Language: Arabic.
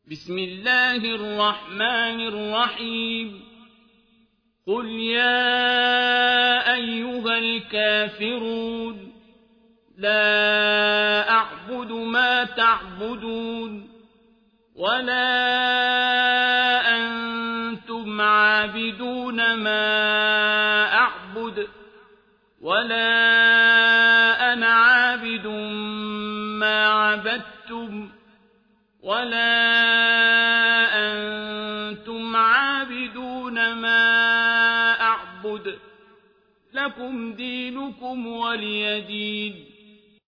بسم الله الرحمن الرحيم قل يا أيها الكافرون لا أعبد ما تعبدون ولا أنتم عابدون ما أعبد ولا أنا عابد ما عبدتم ولا أنتم عابدون ما أعبد لكم دينكم ولي دين